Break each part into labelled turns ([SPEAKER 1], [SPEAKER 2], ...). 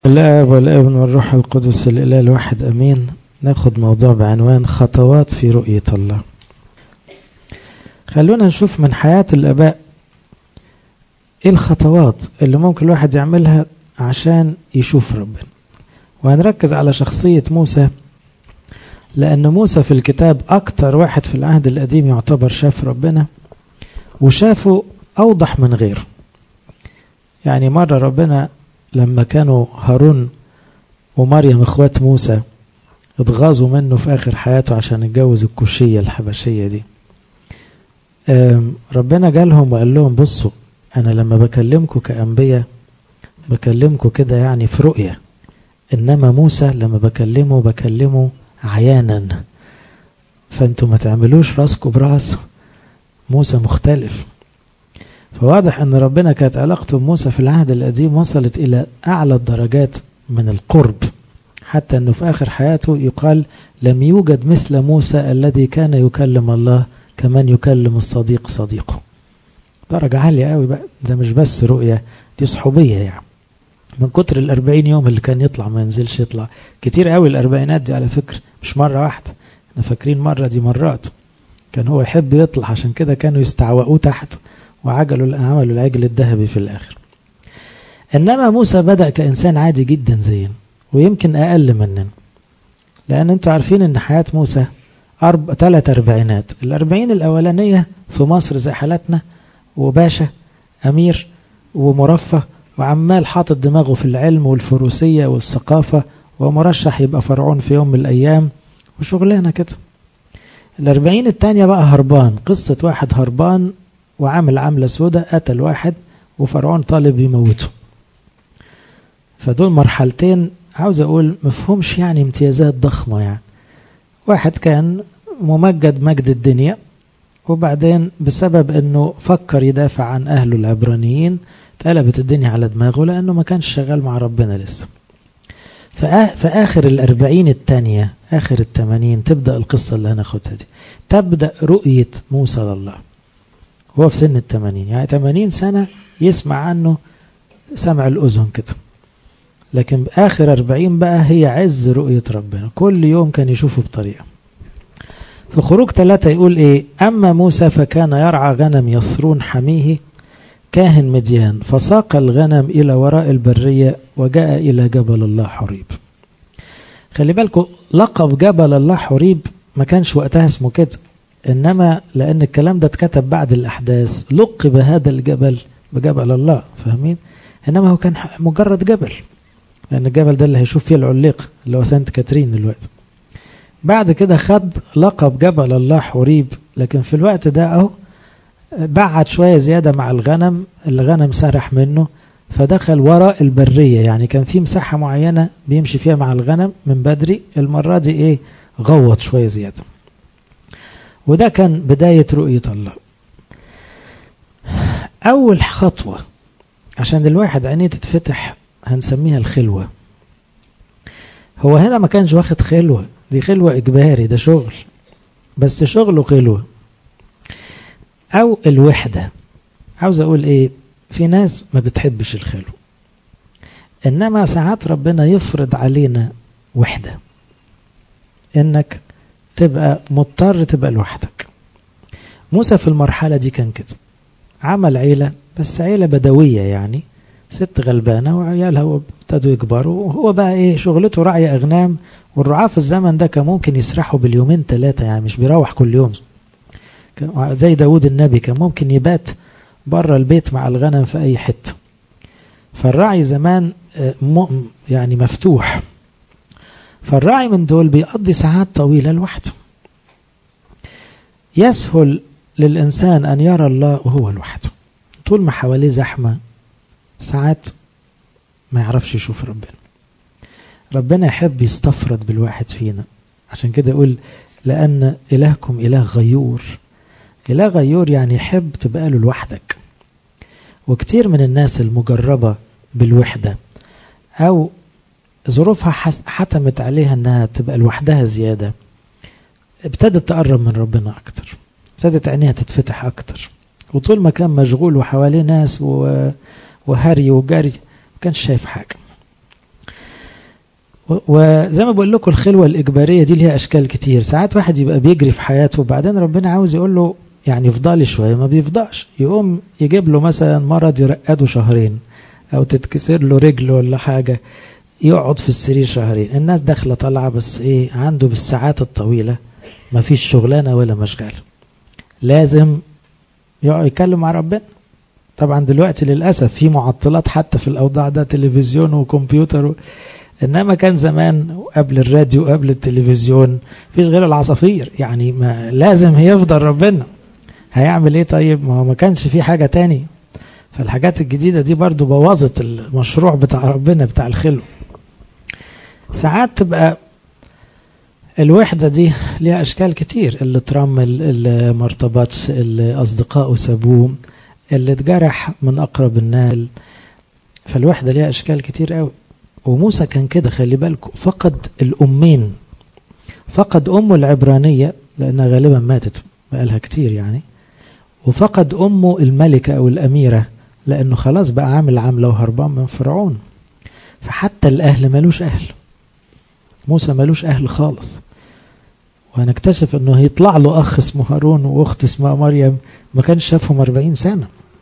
[SPEAKER 1] الآب والابن والروح القدس الإله الواحد أمين. ناخد موضوع بعنوان خطوات في رؤية الله. خلونا نشوف من حياة الآباء إيه الخطوات اللي ممكن الواحد يعملها عشان يشوف ربنا، وهنركز على شخصية موسى، لأن موسى في الكتاب أكتر واحد في العهد القديم يعتبر شاف ربنا، وشافه أوضح من غيره. يعني مرة ربنا لما كانوا هارون ومريم اخوات موسى اتغاظوا منه في آخر حياته عشان اتجوز الكوشية الحبشية دي، ربنا جالهم وقال لهم بصوا، أنا لما بكلمكم كأنبياء بكلمكم كده يعني في رؤية، إنما موسى لما بكلمه عيانا، فأنتوا ما تعملوش راسكم براس موسى مختلف. فواضح أن ربنا كانت علاقته بموسى في العهد القديم وصلت إلى أعلى الدرجات من القرب، حتى أنه في آخر حياته يقال لم يوجد مثل موسى الذي كان يكلم الله كمن يكلم الصديق صديقه. درجة عالية قوي بقى، ده مش بس رؤية، دي صحوبية. يعني من كتر 40 يوم اللي كان يطلع ما ينزلش يطلع كتير قوي. الأربعينات دي على فكرة مش مرة واحدة، احنا فاكرين مرة، دي مرات. كان هو يحب يطلع، عشان كده كانوا يستعوقوه تحت وعملوا العجل الذهبي في الآخر. إنما موسى بدأ كإنسان عادي جدا زينا، ويمكن أقل مننا، لأن أنتوا عارفين أن حياة موسى 3 أربعينات. 40 الأولانية في مصر زي حالتنا، وباشا أمير ومرفه وعمال حاطط دماغه في العلم والفروسية والثقافة، ومرشح يبقى فرعون في يوم من الأيام وشغلانة كده. 40 التانية بقى هربان، قصة واحد هربان وعامل عملة سودة، قتل واحد وفرعون طالب يموته. فدول مرحلتين عاوز أقول مفهومش يعني امتيازات ضخمة. يعني واحد كان ممجد مجد الدنيا، وبعدين بسبب أنه فكر يدافع عن أهله العبرانيين تقلبت الدنيا على دماغه، لأنه ما كانش شغال مع ربنا لسه. فآخر 40 التانية، آخر 80 تبدأ القصة اللي هناخدها دي، تبدأ رؤية موسى لله. هو في سن 80، يعني 80 سنة يسمع عنه سمع الأذن كده، لكن آخر 40 بقى هي عز رؤية ربنا، كل يوم كان يشوفه بطريقة. في خروج 3 يقول إيه؟ أما موسى فكان يرعى غنم يصرون حميه كاهن مديان، فساق الغنم إلى وراء البرية وجاء إلى جبل الله حريب. خلي بالكم لقب جبل الله حريب ما كانش وقتها اسمه كده، إنما لأن الكلام ده اتكتب بعد الأحداث لقب هذا الجبل بجبل الله، فاهمين؟ إنما هو كان مجرد جبل، لأن الجبل ده اللي هيشوف فيه العليق اللي هو سانت كاترين دلوقتي. بعد كده خد لقب جبل الله حريب، لكن في الوقت ده أهو بعد شوية زيادة مع الغنم سرح منه فدخل وراء البرية، يعني كان في مساحة معينة بيمشي فيها مع الغنم من بدري، المرة دي إيه؟ غوط شوية زيادة. وده كان بداية رؤية الله. أول خطوة عشان الواحد عينيه تتفتح هنسميها الخلوة. هو هنا ما كانش واخد خلوة، دي خلوة إجباري، ده شغل، بس شغله خلوة أو الوحدة. عاوز أقول إيه؟ في ناس ما بتحبش الخلوة، إنما ساعات ربنا يفرض علينا وحدة، إنك تبقى مضطر تبقى لوحدك. موسى في المرحلة دي كان كده، عمل عيلة، بس عيلة بدوية، يعني 6 غلبانة وعيالها وابتدوا يكبروا، وهو بقى إيه شغلته؟ رعي أغنام. والرعاة في الزمن ده كان ممكن يسرحوا باليومين 3، يعني مش بيروح كل يوم زي داود النبي، كان ممكن يبات بره البيت مع الغنم في أي حتة. فالرعي زمان يعني مفتوح، فالرعي من دول بيقضي ساعات طويلة لوحده. يسهل للإنسان أن يرى الله وهو لوحده، طول ما حواليه زحمة ساعات ما يعرفش يشوف ربنا. ربنا يحب يستفرد بالواحد فينا، عشان كده يقول لأن إلهكم إله غيور. إله غيور يعني يحب تبقى له لوحدك. وكتير من الناس المجربة بالوحدة أو ظروفها حتمت عليها أنها تبقى لوحدها زيادة، ابتدت تقرب من ربنا أكتر، ابتدت عينيها تتفتح أكتر. وطول ما كان مشغول وحواليه ناس وهري وجري ما كانش شايف حاجة. وزي ما بقول لكم الخلوة الإجبارية دي ليها أشكال كتير. ساعات واحد يبقى بيجري في حياته وبعدين ربنا عاوز يقول له يعني يفضل شوية، ما بيفضلش، يقوم يجيب له مثلا مرض يرقده شهرين، أو تتكسر له رجله ولا حاجة يقعد في السرير شهرين. الناس داخلة طالعة، بس إيه عنده بالساعات الطويلة ما فيش شغلانة ولا مشغل، لازم يقعد يتكلم مع ربنا. طبعا دلوقتي للأسف في معطلات حتى في الأوضاع ده، تلفزيون وكمبيوتر إنما كان زمان قبل الراديو قبل التلفزيون فيش غير العصافير، يعني ما لازم يفضل ربنا. هيعمل ايه طيب؟ ما هو ما كانش في حاجة تاني. فالحاجات الجديدة دي برضو بوظت المشروع بتاع ربنا بتاع الخلو. ساعات تبقى الوحدة دي ليها أشكال كتير، اللي ترمل، اللي مرتبطش، اللي أصدقائه سابوه، اللي اتجرح من أقرب الناس. فالوحدة ليها أشكال كتير قوي. وموسى كان كده، خلي بالكم، فقد الأمين، فقد أمه العبرانية لأنها غالبا ماتت بقالها كتير يعني، وفقد أمه الملكة أو الأميرة لأنه خلاص بقى عامل عاملة وهربان من فرعون. فحتى الأهل ملوش أهل، موسى ملوش أهل خالص. وهنكتشف أنه يطلع له أخ اسمه هارون وأخت اسمها مريم ما كانش شافهم 40 سنة.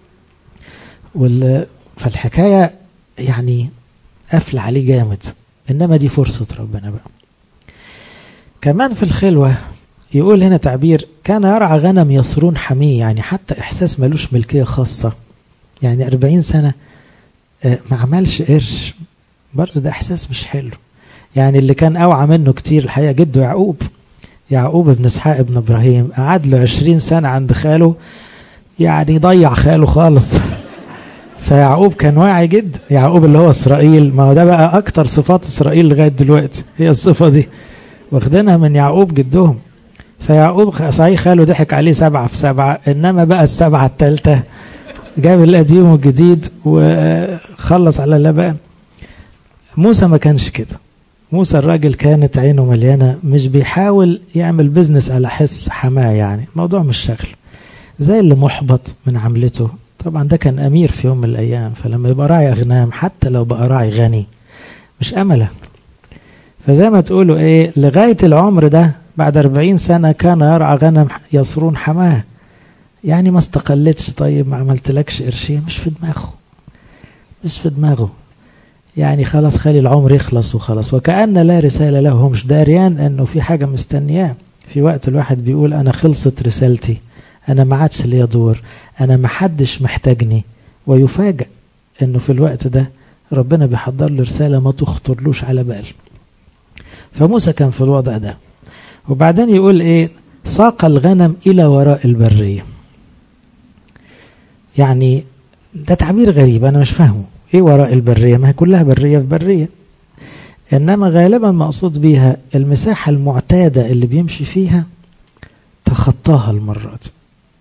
[SPEAKER 1] فالحكاية يعني قفل عليه جامد. إنما دي فرصة ربنا بقى. كمان في الخلوة يقول هنا تعبير كان يرعى غنم يصرون حميه، يعني حتى إحساس ملوش ملكية خاصة. يعني 40 سنة ما عملش قرش، برضه ده إحساس مش حلو. يعني اللي كان أوعى منه كتير الحقيقة جده يعقوب ابن إسحاق ابن إبراهيم، قعد له 20 سنة عند خاله، يعني ضيع خاله خالص. فيعقوب كان واعي جدا، يعقوب اللي هو إسرائيل. ما هو ده بقى أكتر صفات إسرائيل لغاية دلوقتي هي الصفة دي، واخدينها من يعقوب جدهم. فيعقوب صحيح خاله ضحك عليه 7 في 7، إنما بقى 7 الثالثة جاب القديم والجديد وخلص على اللبان. موسى ما كانش كده. موسى الراجل كانت عينه مليانة، مش بيحاول يعمل بيزنس على حس حماه، يعني الموضوع مش شغل. زي اللي محبط من عملته. طبعا ده كان أمير في يوم من الأيام، فلما يبقى راعي أغنام حتى لو بقى راعي غني مش أمله. فزي ما تقولوا إيه، لغاية العمر ده بعد 40 سنة كان يرعى غنم يصرون حماه. يعني ما استقلتش، طيب ما عملتلكش قرشين، مش في دماغه. يعني خلاص خلي العمر يخلص وخلاص، وكأن لا رسالة له. هو مش داريان انه في حاجة مستنياه. في وقت الواحد بيقول انا خلصت رسالتي، انا ما عادش ليا دور، انا ما حدش محتاجني، ويفاجأ انه في الوقت ده ربنا بيحضر له رسالة ما تخطرلوش على بال. فموسى كان في الوضع ده. وبعدين يقول ايه، ساق الغنم الى وراء البرية. يعني ده تعبير غريب انا مش فاهمه. ايه وراء البرية؟ ما هي كلها برية في برية، انما غالبا مقصود بيها المساحة المعتادة اللي بيمشي فيها تخطاها المرة دي.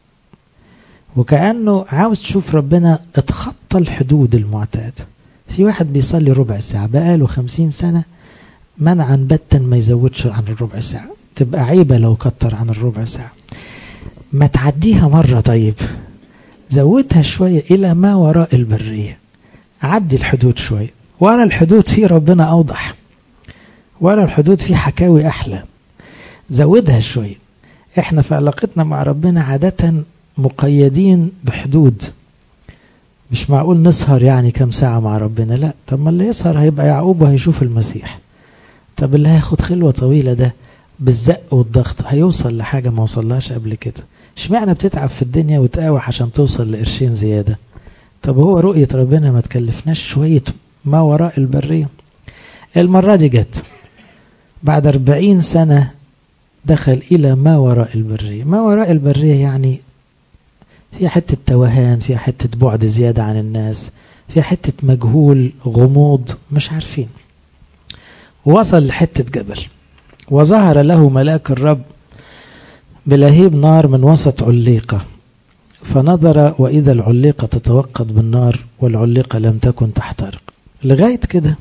[SPEAKER 1] وكأنه عاوز تشوف ربنا اتخطى الحدود المعتادة. في واحد بيصلي ربع ساعة بقاله 50 سنة منعا باتا ما يزودش عن الربع ساعة، تبقى عيبة لو كتر عن الربع ساعة. ما تعديها مرة، طيب زودها شوية إلى ما وراء البرية. عدي الحدود شوية، ورا الحدود في ربنا أوضح، ورا الحدود في حكاوي أحلى. زودها شوية. احنا في علاقتنا مع ربنا عادة مقيدين بحدود. مش معقول نسهر يعني كم ساعة مع ربنا، لا. طب ما اللي يسهر هيبقى يعقوب وهيشوف المسيح. طب اللي هياخد خلوة طويلة ده بالزق والضغط هيوصل لحاجة ما وصلهاش قبل كده. اشمعنى بتتعب في الدنيا وتقاوح عشان توصل لقرشين زيادة؟ طب هو رؤية ربنا ما تكلفناش شوية ما وراء البرية؟ المرة دي جت بعد 40 سنة دخل إلى ما وراء البرية. ما وراء البرية يعني فيها حتة توهان، فيها حتة بعد زيادة عن الناس، فيها حتة مجهول، غموض، مش عارفين. وصل لحتة جبل، وظهر له ملاك الرب بلهيب نار من وسط عليقة، فنظر وإذا العليقة تتوقد بالنار والعليقة لم تكن تحترق. لغاية كده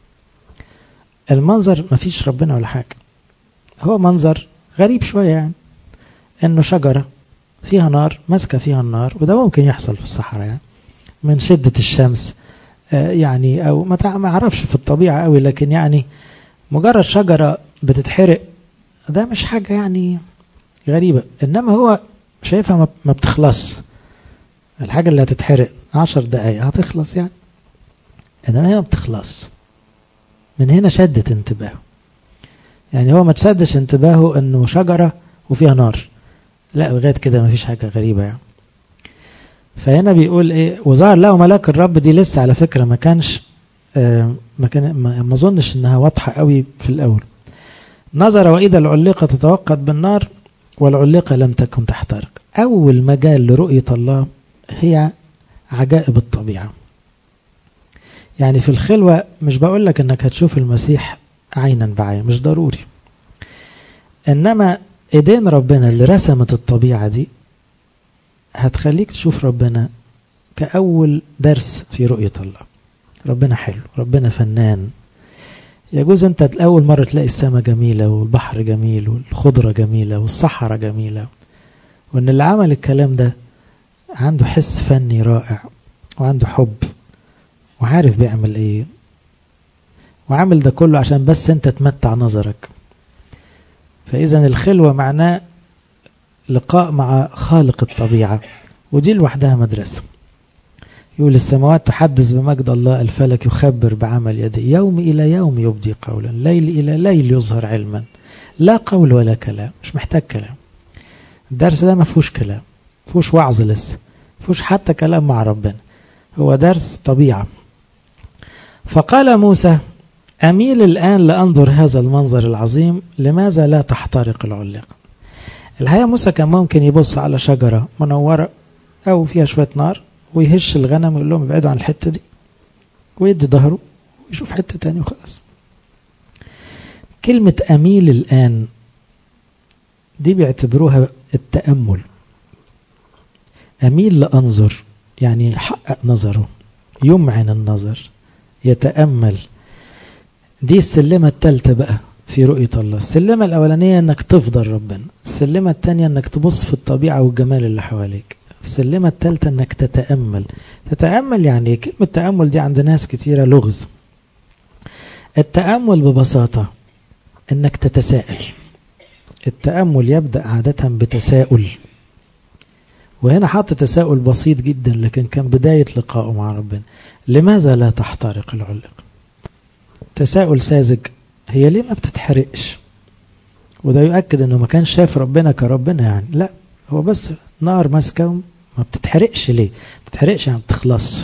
[SPEAKER 1] المنظر ما فيش ربنا ولا حاجة. هو منظر غريب شوية، يعني انه شجرة فيها نار ماسكة فيها النار، وده ممكن يحصل في الصحراء يعني من شدة الشمس، يعني او ما اعرفش في الطبيعة قوي، لكن يعني مجرد شجرة بتتحرق ده مش حاجة يعني غريبة، إنما هو شايفها ما بتخلص. الحاجة اللي هتتحرق 10 دقايق هتخلص يعني، إنما هي ما بتخلص. من هنا شدت انتباهه. يعني هو ما تشدش انتباهه إنه شجرة وفيها نار، لا لغاية كده ما فيش حاجة غريبة يعني. فهنا بيقول إيه؟ وظهر له ملاك الرب. دي لسه على فكرة ما كانش ما ظنش إنها واضحة قوي في الأول. نظر وإذا العليقة تتوقد بالنار والعليقة لم تكن تحترق. أول مجال لرؤية الله هي عجائب الطبيعة. يعني في الخلوة مش بقول لك إنك هتشوف المسيح عينا بعين، مش ضروري، إنما إيدين ربنا اللي رسمت الطبيعة دي هتخليك تشوف ربنا كأول درس في رؤية الله. ربنا حلو، ربنا فنان. يجوز أنت أول مرة تلاقي السماء جميلة والبحر جميل والخضرة جميلة والصحراء جميلة، وأن اللي عمل الكلام ده عنده حس فني رائع وعنده حب وعارف بيعمل إيه، وعامل ده كله عشان بس أنت تمتع نظرك. فإذا الخلوة معناه لقاء مع خالق الطبيعة، ودي لوحدها مدرسة. يقول السماوات تحدث بمجد الله، الفلك يخبر بعمل يده، يوم إلى يوم يبدي قولا، ليل إلى ليل يظهر علما. لا قول ولا كلام، مش محتاج كلام. الدرس ده ما فيهوش كلام، ما فيهوش وعظ لسه، ما فيهوش حتى كلام مع ربنا، هو درس طبيعة. فقال موسى أميل الآن لأنظر هذا المنظر العظيم، لماذا لا تحترق العليقة؟ الحقيقة موسى كان ممكن يبص على شجرة منورة أو فيها شوية نار ويهش الغنم ويقول لهم ابعدوا عن الحتة دي، ويدي ظهره ويشوف حتة تاني وخلاص. كلمة أميل الآن دي بيعتبروها التأمل. أميل لأنظر يعني يحقق نظره، يمعن النظر، يتأمل. دي السلمة الثالثة بقى في رؤية الله. السلمة الأولانية أنك تفضل ربنا، السلمة الثانية أنك تبص في الطبيعة والجمال اللي حواليك، السلمة الثالثة أنك تتأمل. تتأمل يعني كلمة تأمل دي عند ناس كتيرة لغز. التأمل ببساطة أنك تتساءل. التأمل يبدأ عادة بتساؤل، وهنا حط تساؤل بسيط جدا لكن كان بداية لقائه مع ربنا. لماذا لا تحترق العلق؟ تساؤل ساذج، هي ليه ما بتتحرقش؟ وده يؤكد أنه ما كان شاف ربنا كربنا يعني، لا هو بس نار ماسكة ما بتتحرقش. ليه ما بتتحرقش؟ يعني بتخلص.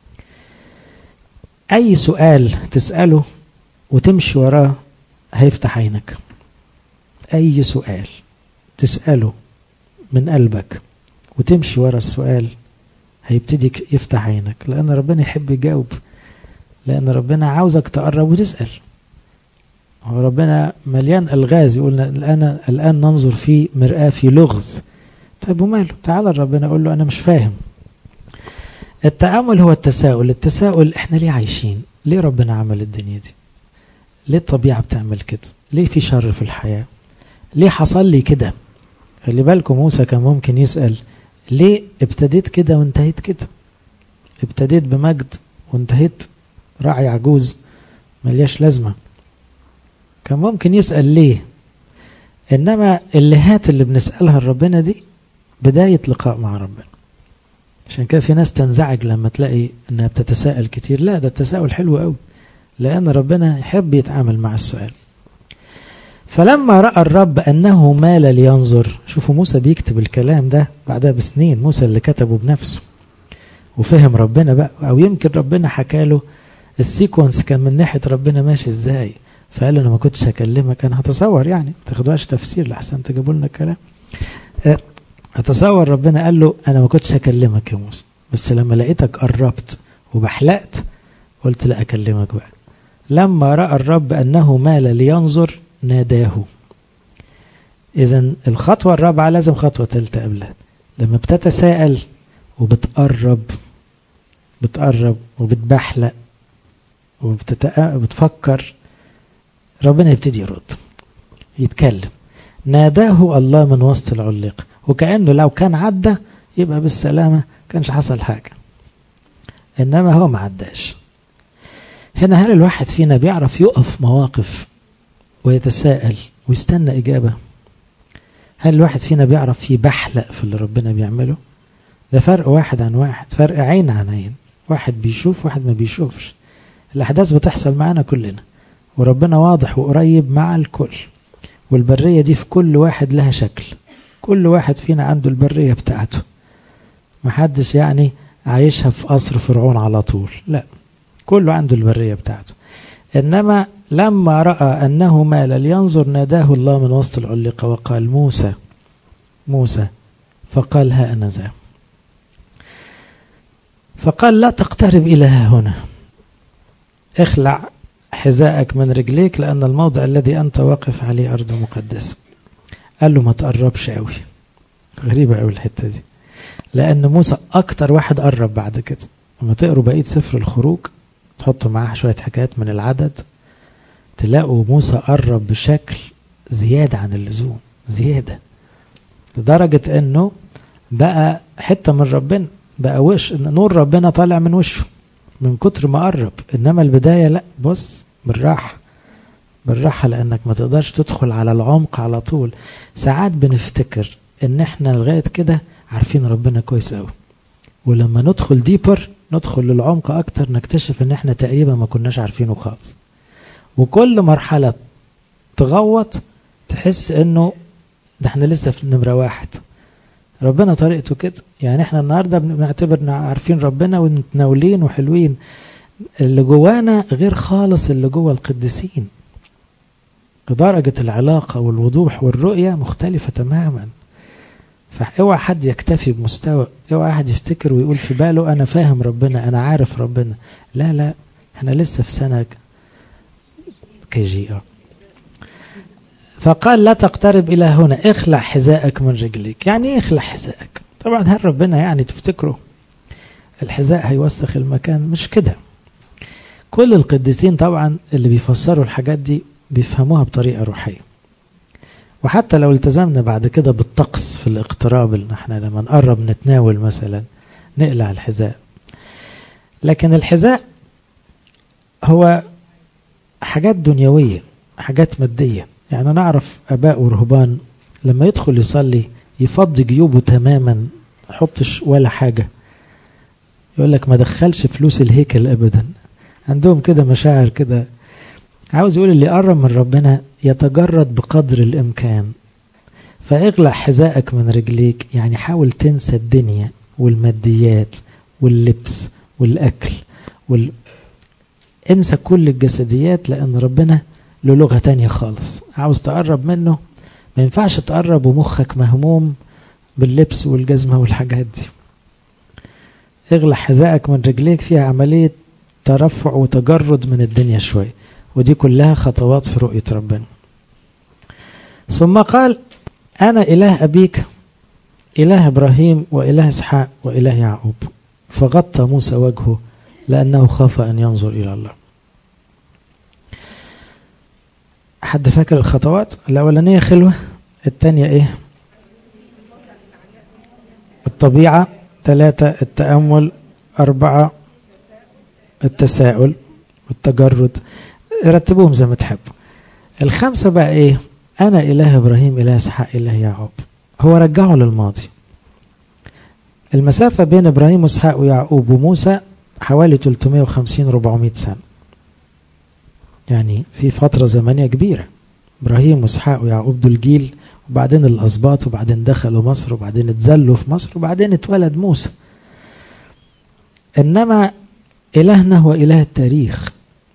[SPEAKER 1] أي سؤال تسأله وتمشي وراه هيفتح عينك. أي سؤال تسأله من قلبك وتمشي ورا السؤال هيبتدي يفتح عينك، لأن ربنا يحب يجاوب، لأن ربنا عاوزك تقرب وتسأل. هو ربنا مليان ألغاز، يقولنا الآن ننظر في مرآة في لغز. طيب وماله؟ تعال ربنا أقول له أنا مش فاهم. التأمل هو التساؤل. التساؤل إحنا ليه عايشين؟ ليه ربنا عمل الدنيا دي؟ ليه الطبيعة بتعمل كده؟ ليه في شر في الحياة؟ ليه حصل لي كده؟ خلي بالكم موسى كان ممكن يسأل ليه ابتديت كده وانتهيت كده؟ ابتديت بمجد وانتهيت راعي عجوز ملياش لازمة. كان ممكن يسأل ليه. إنما اللهات اللي بنسألها لربنا دي بداية لقاء مع ربنا. عشان كده في ناس تنزعج لما تلاقي انها بتتساءل كتير. لا، ده التساؤل حلو قوي، لأن ربنا يحب يتعامل مع السؤال. فلما رأى الرب أنه مال لينظر. شوفوا موسى بيكتب الكلام ده بعدها بسنين، موسى اللي كتبه بنفسه وفهم ربنا بقى، أو يمكن ربنا حكاله السيكونس كان من ناحية ربنا ماشي ازاي. فقال له أنا ما كنتش هكلمك، أنا هتصور يعني تاخدوهاش تفسير لحسن تجيبوا لنا الكلام. هتصور ربنا قال له أنا ما كنتش هكلمك يا موسى، بس لما لقيتك قربت وبحلقت قلت لا أكلمك بقى. لما رأى الرب أنه مال لينظر ناداه. إذن الخطوة الرابعة لازم خطوة ثالثة قبلها. لما بتتساءل وبتقرب وبتبحلق وبتفكر، ربنا يبتدي يرد يتكلم. ناداه الله من وسط العليق، وكأنه لو كان عدى يبقى بالسلامة كانش حصل حاجة، إنما هو ما عداش. هنا هل الواحد فينا بيعرف يقف مواقف ويتساءل ويستنى إجابة. هل الواحد فينا بيعرف يبحلق في اللي ربنا بيعمله؟ ده فرق واحد عن واحد، فرق عين عن عين، واحد بيشوف واحد ما بيشوفش. الأحداث بتحصل معنا كلنا، وربنا واضح وقريب مع الكل، والبرية دي في كل واحد لها شكل، كل واحد فينا عنده البرية بتاعته، محدش يعني عايشها في قصر فرعون على طول، لا، كله عنده البرية بتاعته. إنما لما رأى أنه مال لينظر ناداه الله من وسط العلقة وقال موسى موسى، فقال ها أنا ذا. فقال لا تقترب إلى هنا، اخلع حذاءك من رجليك لأن الموضع الذي أنت واقف عليه أرض مقدسة. قال له ما تقربش قوي. غريبة قوي الحتة دي، لأن موسى أكتر واحد قرب بعد كده. لما تقروا بقية سفر الخروج تحطوا معاه شوية حكايات من العدد، تلاقوا موسى قرب بشكل زيادة عن اللزوم، زيادة لدرجة أنه بقى حتة من ربنا، بقى وش نور ربنا طالع من وشه من كتر ما قرب. إنما البداية لا، بص بالراحة بالراحة، لأنك ما تقدرش تدخل على العمق على طول. ساعات بنفتكر إن احنا لغاية كده عارفين ربنا كويس قوي، ولما ندخل ديبر، ندخل للعمق أكتر، نكتشف إن احنا تقريبا ما كناش عارفينه خالص. وكل مرحلة تغوط تحس إنه ده احنا لسه في نمرة واحد. ربنا طريقته كده، يعني احنا النهاردة بنعتبرنا عارفين ربنا ونتناولين وحلوين، اللي جوانا غير خالص اللي جوا القديسين. درجة العلاقة والوضوح والرؤية مختلفة تماما. فاوعى حد يكتفي بمستوى، اوعى حد يفتكر ويقول في باله أنا فاهم ربنا أنا عارف ربنا. لا لا، احنا لسه في سنة KG. فقال لا تقترب إلى هنا، اخلع حذاءك من رجليك. يعني ايه اخلع حذاءك؟ طبعا هل ربنا يعني تفتكروا الحذاء هيوسخ المكان؟ مش كده. كل القديسين طبعا اللي بيفسروا الحاجات دي بيفهموها بطريقة روحية. وحتى لو التزمنا بعد كده بالطقس في الاقتراب، اللي احنا لما نقرب نتناول مثلا نقلع الحذاء، لكن الحذاء هو حاجات دنيوية، حاجات مادية. يعني نعرف أباء ورهبان لما يدخل يصلي يفضي جيوبه تماما، يحطش ولا حاجة، يقول لك ما دخلش فلوس الهيكل أبدا. عندهم كده مشاعر كده. عاوز يقول اللي يقرب من ربنا يتجرد بقدر الإمكان. فاغلع حذاءك من رجليك، يعني حاول تنسى الدنيا والماديات واللبس والأكل انسى كل الجسديات، لأن ربنا له لغة تانية خالص. عاوز تقرب منه ما ينفعش تقرب ومخك مهموم باللبس والجزمة والحاجات دي. اغلع حذاءك من رجليك فيها عملية ترفع وتجرد من الدنيا شوي، ودي كلها خطوات في رؤية ربنا. ثم قال أنا إله أبيك إله إبراهيم وإله إسحاق وإله يعقوب. فغطى موسى وجهه لأنه خاف أن ينظر إلى الله. حد فاكر الخطوات؟ الأولانية خلوة، الثانية إيه؟ الطبيعة، 3 التأمل، 4 التساؤل والتجرد. رتبوهم زي ما تحبوا. 5 بقى إيه؟ أنا إله إبراهيم إله إسحاق إله يعقوب. هو رجعه للماضي. المسافة بين إبراهيم وإسحاق ويعقوب وموسى حوالي 350-400 سنة، يعني في فترة زمنية كبيرة. إبراهيم وإسحاق ويعقوب دول جيل، وبعدين الأسباط، وبعدين دخلوا مصر، وبعدين اتزلوا في مصر، وبعدين اتولد موسى. إنما إلهنا هو إله التاريخ،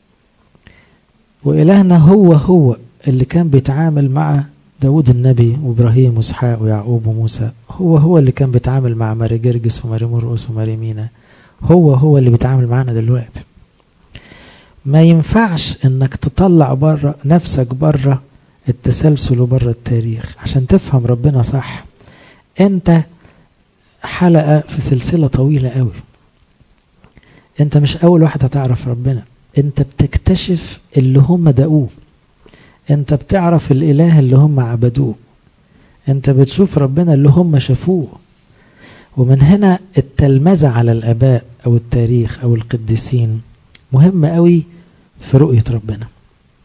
[SPEAKER 1] وإلهنا هو اللي كان بيتعامل مع داود النبي وإبراهيم وإسحاق ويعقوب وموسى، هو اللي كان بيتعامل مع ماري جرجس وماري مرقس وماري مينا، هو اللي بيتعامل معنا دلوقتي. ما ينفعش انك تطلع بره نفسك، بره التسلسل وبره التاريخ عشان تفهم ربنا صح. انت حلقة في سلسلة طويلة قوي. انت مش اول واحد هتعرف ربنا، انت بتكتشف اللي هم دقوه، انت بتعرف الاله اللي هم عبدوه، انت بتشوف ربنا اللي هم شافوه. ومن هنا التلمذة على الاباء او التاريخ او القديسين مهم قوي في رؤية ربنا.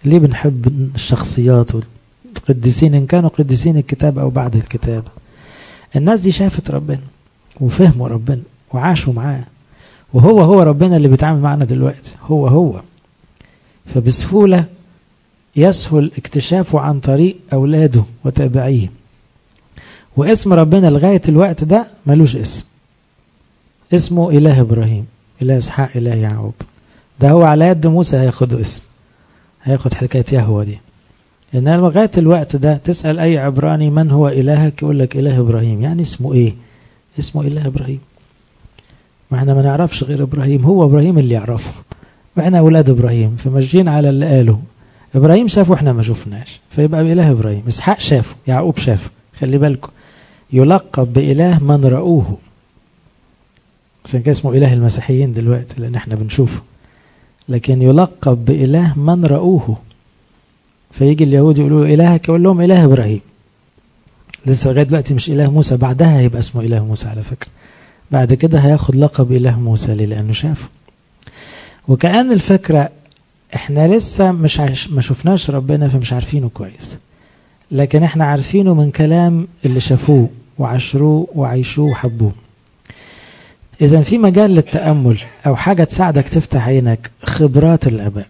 [SPEAKER 1] ليه بنحب الشخصيات والقديسين إن كانوا قديسين الكتاب أو بعد الكتاب؟ الناس دي شافت ربنا وفهموا ربنا وعاشوا معاه، وهو ربنا اللي بيتعامل معنا دلوقتي، هو فبسهولة يسهل اكتشافه عن طريق أولاده وتابعيه. واسم ربنا لغاية الوقت ده ملوش اسمه إله إبراهيم، إله إسحاق، إله يعقوب. ده هو على يد موسى هياخده اسم، هياخد حكاية يهوه دي. إنما لغاية الوقت ده تسأل أي عبراني من هو إلهك يقول لك إله إبراهيم. يعني اسمه إيه؟ اسمه إله إبراهيم. ما احنا ما نعرفش غير إبراهيم، هو إبراهيم اللي يعرفه، وإحنا أولاد إبراهيم فماشيين على اللي قاله. إبراهيم شافه وإحنا ما شفناش، فيبقى بإله إبراهيم. إسحاق شافه، يعقوب شافه. خلي بالكم يلقب بإله من رأوه، عشان كده اسمه إله المسيحيين دلوقتي لأن احنا بنشوفه، لكن يلقب بإله من رأوه. فيجي اليهود يقولوا إلهك، يقول لهم إله إبراهيم. لسه لغاية دلوقتي مش إله موسى، بعدها هيبقى اسمه إله موسى على فكرة، بعد كده هياخد لقب إله موسى. ليه؟ لأنه شافه. وكأن الفكرة احنا لسه ما شفناش ربنا فمش عارفينه كويس، لكن احنا عارفينه من كلام اللي شافوه وعشروه وعيشوه وحبوه. إذن في مجال للتأمل أو حاجة تساعدك تفتح عينك، خبرات الآباء.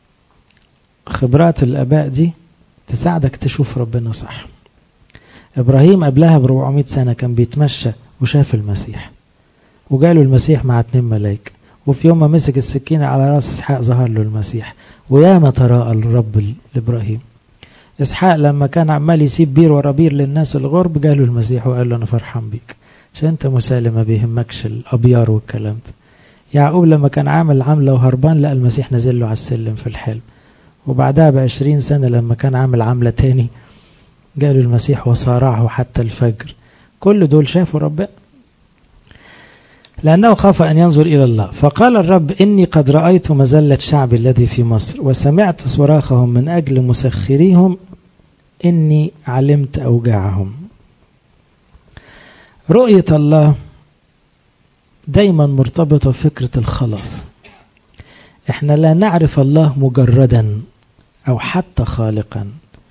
[SPEAKER 1] خبرات الآباء دي تساعدك تشوف ربنا صح. إبراهيم قبلها ب400 سنة كان بيتمشى وشاف المسيح، وجاله المسيح مع 2 ملاك، وفي يوم ما مسك السكينة على راس إسحاق ظهر له المسيح، وياما تراءى الرب لإبراهيم. إسحاق لما كان عمال يسيب بير ورا بير للناس الغرب جاله المسيح وقال له أنا فرحان بيك عشان أنت مسالم، ما بيهمكش الأبيار والكلام ده. يعقوب لما كان عامل عملة وهربان لقى المسيح نزل له على السلم في الحلم، وبعدها ب20 سنة لما كان عامل عملة تاني جاله المسيح وصارعه حتى الفجر. كل دول شافوا ربنا لأنه خاف أن ينظر إلى الله. فقال الرب إني قد رأيت مذلة شعبي الذي في مصر وسمعت صراخهم من أجل مسخريهم، إني علمت أوجاعهم. رؤية الله دايما مرتبطة بفكرة الخلاص. احنا لا نعرف الله مجردا أو حتى خالقا،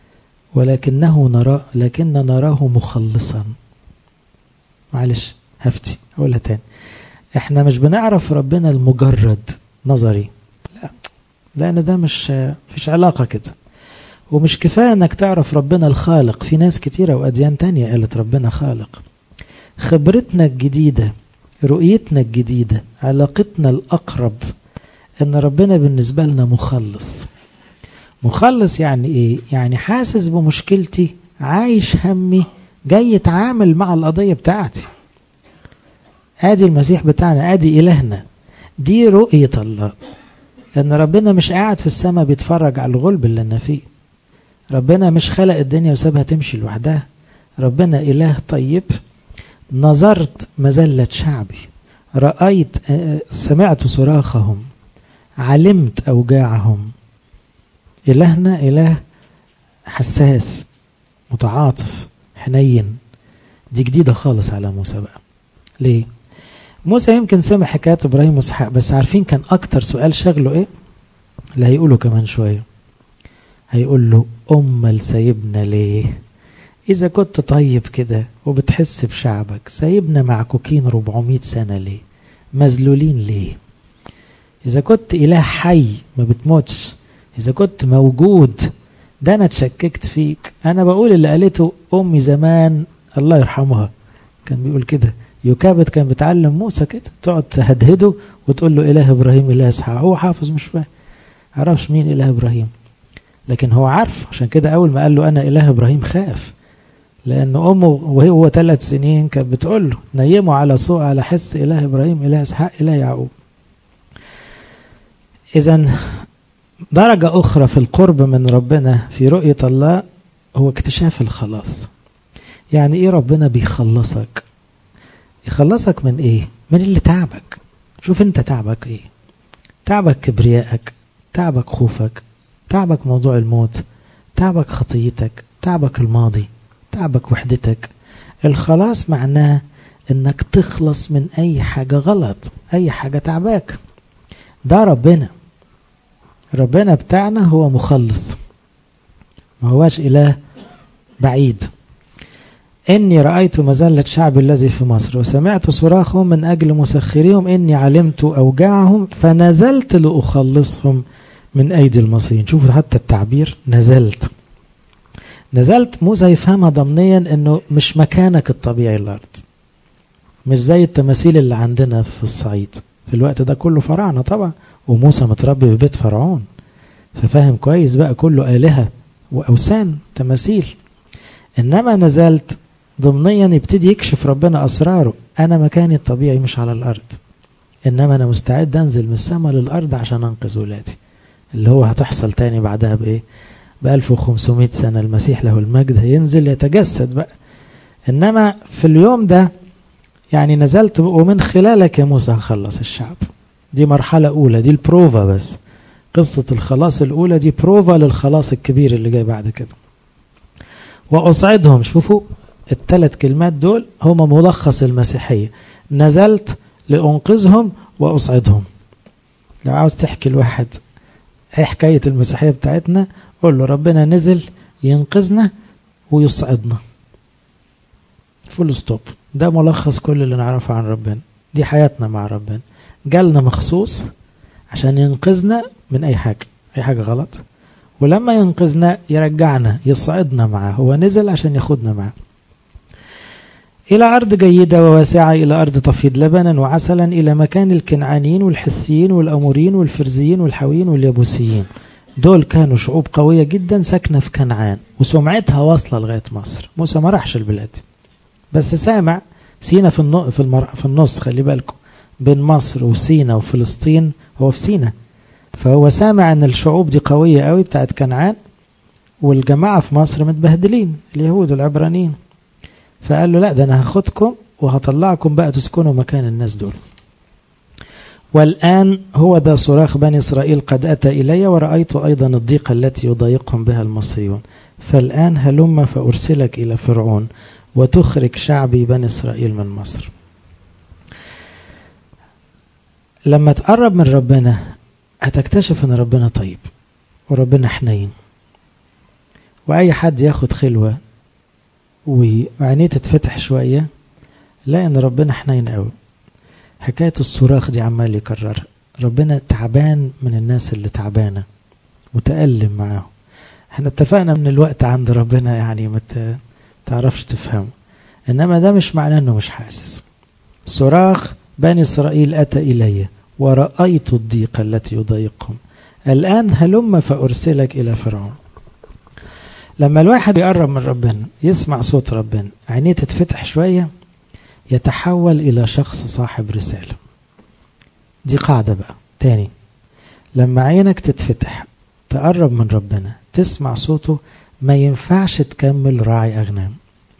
[SPEAKER 1] لكننا نراه مخلصا. معلش هفتي أقولها تاني، احنا مش بنعرف ربنا المجرد نظري، لا، لأن ده مش علاقة كده. ومش كفاية انك تعرف ربنا الخالق، في ناس كتيرة وأديان تانية قالت ربنا خالق. خبرتنا الجديدة، رؤيتنا الجديدة، علاقتنا الأقرب ان ربنا بالنسبة لنا مخلص. مخلص يعني ايه؟ يعني حاسس بمشكلتي، عايش همي، جاي يتعامل مع القضية بتاعتي. ادي المسيح بتاعنا، ادي إلهنا. دي رؤية الله، ان ربنا مش قاعد في السماء بيتفرج على الغلب اللي لنا فيه. ربنا مش خلق الدنيا وسابها تمشي لوحدها. ربنا إله طيب. نظرت مذلة شعبي، رأيت، سمعت صراخهم، علمت أوجاعهم. إلهنا إله حساس، متعاطف، حنين. دي جديدة خالص على موسى بقى. ليه؟ موسى يمكن سمع حكاية إبراهيم وإسحاق، بس عارفين كان أكتر سؤال شغله إيه؟ اللي هيقوله كمان شوية. هيقول له أمال سايبنا ليه؟ إذا كنت طيب كده وبتحس بشعبك، سايبنا معكوكين 400 سنة ليه؟ مذلولين ليه؟ إذا كنت إله حي ما بتموتش، إذا كنت موجود، ده أنا تشككت فيك. أنا بقول اللي قالته أمي زمان الله يرحمها، كان بيقول كده. يوكابد كان بتعلم موسى كده، تقعد تهدهده وتقول له إله إبراهيم إله إسحاق. هو حافظ مش فاهم، عرفش مين إله إبراهيم، لكن هو عارف. عشان كده أول ما قال له أنا إله إبراهيم خاف، لأن أمه وهو 3 سنين كانت بتقول له نيمه على سوء على حس إله إبراهيم إله إسحاق إله يعقوب. إذن درجة أخرى في القرب من ربنا في رؤية الله هو اكتشاف الخلاص. يعني إيه ربنا بيخلصك؟ يخلصك من إيه؟ من اللي تعبك. شوف أنت تعبك إيه؟ تعبك كبريائك، تعبك خوفك، تعبك موضوع الموت، تعبك خطيتك، تعبك الماضي، تعبك وحدتك. الخلاص معناه انك تخلص من اي حاجة غلط، اي حاجة تعباك. ده ربنا. ربنا بتاعنا هو مخلص، ما هواش إله بعيد. إني رأيت مذلة شعب الذي في مصر وسمعت صراخهم من أجل مسخريهم، إني علمت أوجاعهم فنزلت لأخلصهم من أيدي المصريين. شوفوا حتى التعبير نزلت موسى يفهمها ضمنيا إنه مش مكانك الطبيعي الأرض، مش زي التماثيل اللي عندنا في الصعيد في الوقت ده كله فراعنة طبعا، وموسى متربي في بيت فرعون ففاهم كويس بقى كله آلهة وأوثان تماثيل. إنما نزلت ضمنيا يبتدي يكشف ربنا أسراره، أنا مكاني الطبيعي مش على الأرض، إنما أنا مستعد أنزل من السماء للأرض عشان أنقذ ولادي، اللي هو هتحصل تاني بعدها بإيه؟ ب1500 سنة المسيح له المجد هينزل يتجسد بقى. إنما في اليوم ده يعني نزلت ومن خلالك يا موسى هخلص الشعب. دي مرحلة أولى، دي البروفا بس، قصة الخلاص الأولى دي بروفا للخلاص الكبير اللي جاي بعد كده. وأصعدهم، شوفوا الثلاث كلمات دول هما ملخص المسيحية، نزلت لأنقذهم وأصعدهم. لو عاوز تحكي الواحد ايه حكاية المسيحية بتاعتنا، قول له ربنا نزل ينقذنا ويصعدنا، فول ستوب. ده ملخص كل اللي نعرفه عن ربنا، دي حياتنا مع ربنا، جالنا مخصوص عشان ينقذنا من أي حاجة غلط، ولما ينقذنا يرجعنا يصعدنا معه، هو نزل عشان ياخدنا معه إلى أرض جيدة وواسعة، إلى أرض تفيض لبنا وعسلا، إلى مكان الكنعانيين والحسيين والأموريين والفرزيين والحويين واليبوسيين. دول كانوا شعوب قوية جدا ساكنة في كنعان وسمعتها واصلة لغاية مصر. موسى ما راحش البلاد بس سامع. سينا في النص، خلي بالكم بين مصر وسينا وفلسطين هو في سينا، فهو سامع ان الشعوب دي قوية قوي بتاعت كنعان، والجماعة في مصر متبهدلين اليهود العبرانيين، فقال له لا ده انا هاخدكم وهطلعكم بقى تسكنوا مكان الناس دول. والآن هو ده صراخ بني إسرائيل قد أتى إلي، ورأيت أيضا الضيقة التي يضايقهم بها المصريون، فالآن هلم فأرسلك إلى فرعون وتخرج شعبي بني إسرائيل من مصر. لما تقرب من ربنا هتكتشف ان ربنا طيب وربنا حنين، واي حد ياخد خلوة وعينيه تتفتح شوية لا ان ربنا حنين قوي. حكاية الصراخ دي عمال يكررها، ربنا تعبان من الناس اللي تعبانة، متألم معاهم. احنا اتفقنا من الوقت عند ربنا يعني ما تعرفش تفهمه، انما ده مش معناه انه مش حاسس. صراخ بني إسرائيل أتى إلي ورأيت الضيقة التي يضايقهم، الآن هلم فأرسلك إلى فرعون. لما الواحد يقرب من ربنا يسمع صوت ربنا عينيه تتفتح شوية يتحول إلى شخص صاحب رسالة. دي قاعدة بقى تاني، لما عينك تتفتح تقرب من ربنا تسمع صوته، ما ينفعش تكمل راعي أغنام،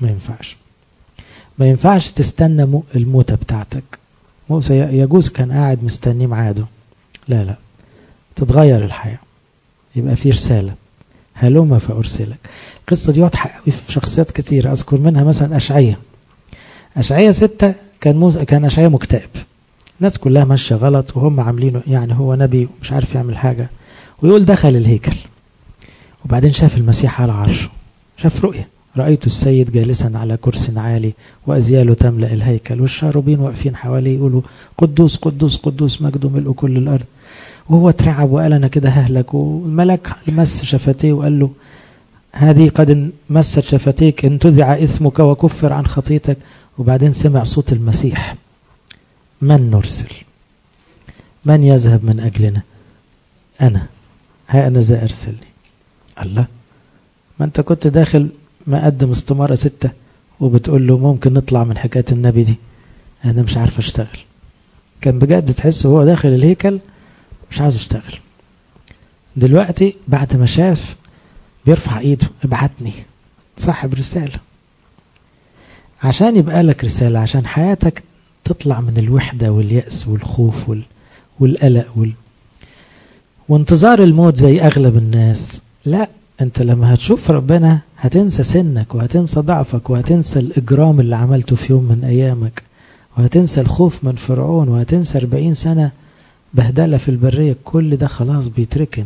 [SPEAKER 1] ما ينفعش تستنى الموتة بتاعتك. موسى يجوز كان قاعد مستني معاده، لا تتغير الحياة، يبقى في رسالة. هلوما فأرسلك. القصة دي واضحة قوي في شخصيات كتير، أذكر منها مثلا أشعية 6 كان أشعية مكتئب، الناس كلها ماشية غلط وهم عاملينه يعني هو نبي مش عارف يعمل حاجة، ويقول دخل الهيكل وبعدين شاف المسيح على عرشه، شاف رؤية، رأيت السيد جالسا على كرسي عالي وأزياله تملأ الهيكل والشاربين واقفين حواليه يقولوا قدوس قدوس قدوس مجده ملء كل الأرض. وهو اترعب وقال أنا كده ههلك، والملك مس شفتيه وقال له هذه قد مست شفتيك، انتزع اسمك وكفر عن خطيتك. وبعدين سمع صوت المسيح، من نرسل؟ من يذهب من أجلنا؟ أنا، ها أنا ذا أرسلني. الله، ما أنت كنت داخل مقدم استمارة 6 وبتقول له ممكن نطلع من حكاية النبي دي، أنا مش عارف أشتغل. كان بجد تحسه هو داخل الهيكل مش عايز يشتغل. دلوقتي بعد ما شاف بيرفع ايده، ابعتني، صاحب رسالة، عشان يبقى لك رسالة، عشان حياتك تطلع من الوحدة واليأس والخوف والقلق وانتظار الموت زي أغلب الناس. لا، انت لما هتشوف ربنا هتنسى سنك وهتنسى ضعفك وهتنسى الإجرام اللي عملته في يوم من أيامك وهتنسى الخوف من فرعون وهتنسى 40 سنة بهدلة في البرية. كل ده خلاص بيتركن،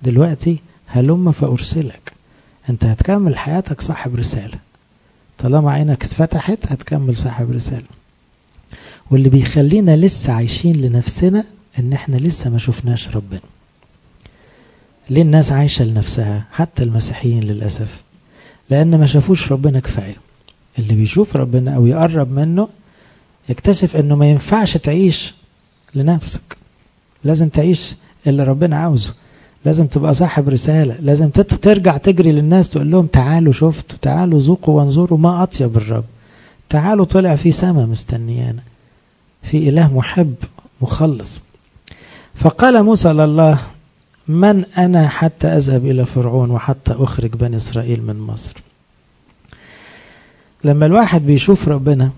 [SPEAKER 1] دلوقتي هلم فأرسلك. انت هتكمل حياتك صاحب رسالة، طالما عينك اتفتحت هتكمل صاحب رسالة. واللي بيخلينا لسه عايشين لنفسنا ان احنا لسه ما شفناش ربنا. ليه الناس عايشة لنفسها حتى المسيحيين للأسف؟ لأن ما شافوش ربنا كفاية. اللي بيشوف ربنا أو يقرب منه يكتشف أنه ما ينفعش تعيش لنفسك، لازم تعيش اللي ربنا عاوزه، لازم تبقى صاحب رسالة، لازم ترجع تجري للناس تقول لهم تعالوا شفتوا، تعالوا ذوقوا وانظروا ما أطيب الرب، تعالوا طلع في سما مستنيانا، في إله محب مخلص. فقال موسى لله من أنا حتى أذهب إلى فرعون وحتى أخرج بني إسرائيل من مصر. لما الواحد بيشوف ربنا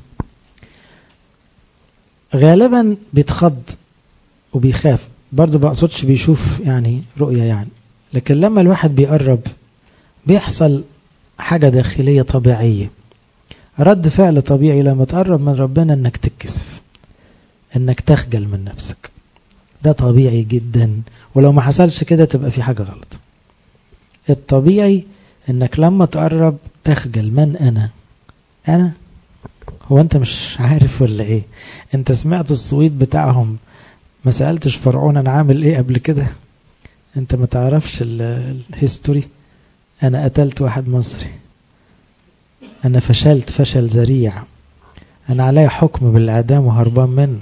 [SPEAKER 1] غالبا بيتخض وبيخاف، برضو بقصدش بيشوف يعني رؤية يعني، لكن لما الواحد بيقرب بيحصل حاجة داخلية طبيعية، رد فعل طبيعي لما تقرب من ربنا انك تتكسف، انك تخجل من نفسك. ده طبيعي جدا، ولو ما حصلش كده تبقى في حاجة غلط. الطبيعي انك لما تقرب تخجل. من انا هو انت مش عارف ولا ايه؟ انت سمعت الصويت بتاعهم، ما سألتش فرعون انا عامل ايه قبل كده؟ انت ما تعرفش الهيستوري. انا قتلت واحد مصري، انا فشلت فشل ذريع، انا علي حكم بالاعدام وهربان منه،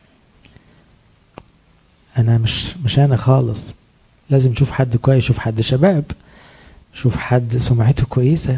[SPEAKER 1] انا مش انا خالص. لازم تشوف حد كويس، شوف حد شباب، شوف حد سمعته كويسة.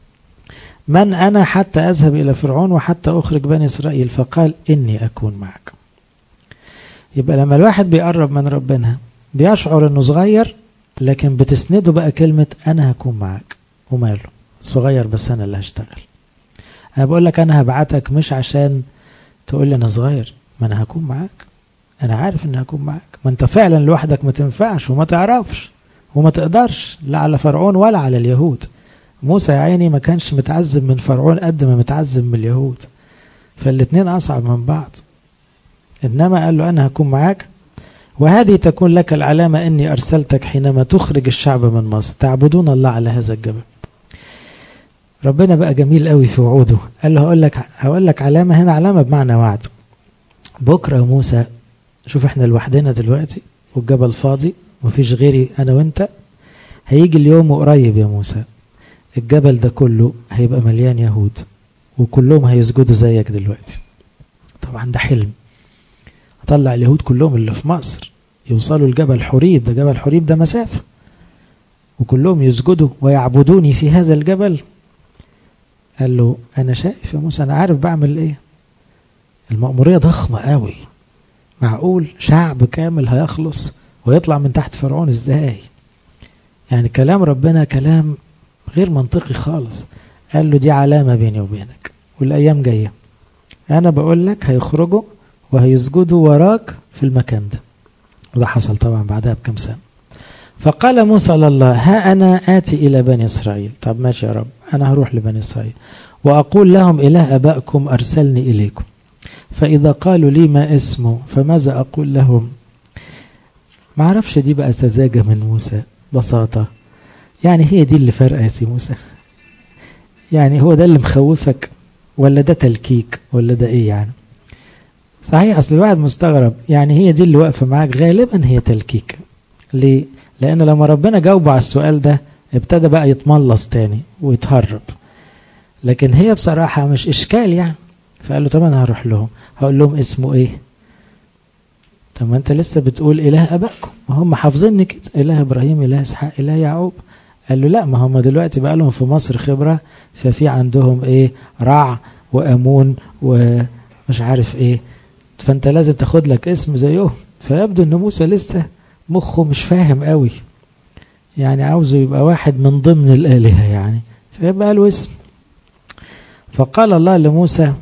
[SPEAKER 1] من أنا حتى أذهب إلى فرعون وحتى أخرج بني إسرائيل؟ فقال إني أكون معك. يبقى لما الواحد بيقرب من ربنا بيشعر أنه صغير، لكن بتسنده بقى كلمة أنا هكون معك. وماله صغير، بس أنا اللي هشتغل. أنا بقول لك أنا هبعتك مش عشان تقول لي أنا صغير، ما أنا هكون معك، أنا عارف أني هكون معك. ما أنت فعلا لوحدك ما تنفعش وما تعرفش وما تقدرش، لا على فرعون ولا على اليهود. موسى يا عيني ما كانش متعذب من فرعون قد ما متعذب من اليهود، فالاتنين أصعب من بعض. إنما قال له أنا هكون معاك، وهذه تكون لك العلامة إني أرسلتك حينما تخرج الشعب من مصر تعبدون الله على هذا الجبل. ربنا بقى جميل قوي في وعوده، قال له هقول لك علامة. هنا علامة بمعنى وعد. بكرة يا موسى، شوف احنا لوحدنا دلوقتي والجبل فاضي ومفيش غيري أنا وانت، هيجي اليوم قريب يا موسى الجبل ده كله هيبقى مليان يهود وكلهم هيسجدوا زيك دلوقتي. طبعا ده حلم. اطلع اليهود كلهم اللي في مصر يوصلوا لجبل حريب، ده جبل حريب ده مسافة، وكلهم يسجدوا ويعبدوني في هذا الجبل. قال له انا شايف يا موسى، انا عارف بعمل ايه. المأمورية ضخمة قوي، معقول شعب كامل هيخلص ويطلع من تحت فرعون ازاي؟ يعني كلام ربنا كلام غير منطقي خالص. قال له دي علامة بيني وبينك والأيام جاية، أنا بقول لك هيخرجوا وهيسجدوا وراك في المكان ده. وده حصل طبعا بعدها بكم سنة. فقال موسى لله ها أنا آتي إلى بني إسرائيل. طب ماشي يا رب، أنا هروح لبني إسرائيل وأقول لهم إله أبائكم أرسلني إليكم، فإذا قالوا لي ما اسمه فماذا أقول لهم؟ معرفش دي بقى سذاجة من موسى، بساطة. يعني هي دي اللي فرقة يا سي موسى؟ يعني هو ده اللي مخوفك ولا ده تلكيك ولا ده ايه يعني؟ صحيح اصل الواحد مستغرب، يعني هي دي اللي واقفة معاك؟ غالبا هي تلكيك. ليه؟ لان لما ربنا جاوبه على السؤال ده ابتدى بقى يتملص تاني ويتهرب، لكن هي بصراحة مش اشكال يعني. فقال له طب انا هروح لهم هقول لهم اسمه ايه؟ طب ما انت لسه بتقول اله ابائكم وهم حافظيني كده، اله ابراهيم اله اسحاق اله يعقوب. قال له لا، ما هم دلوقتي بقى لهم في مصر خبرة، ففي عندهم ايه رع وامون ومش عارف ايه، فانت لازم تاخد لك اسم زيهم. فيبدو ان موسى لسه مخه مش فاهم قوي، يعني عاوزه يبقى واحد من ضمن الآلهة يعني، فيبقى له اسم. فقال الله لموسى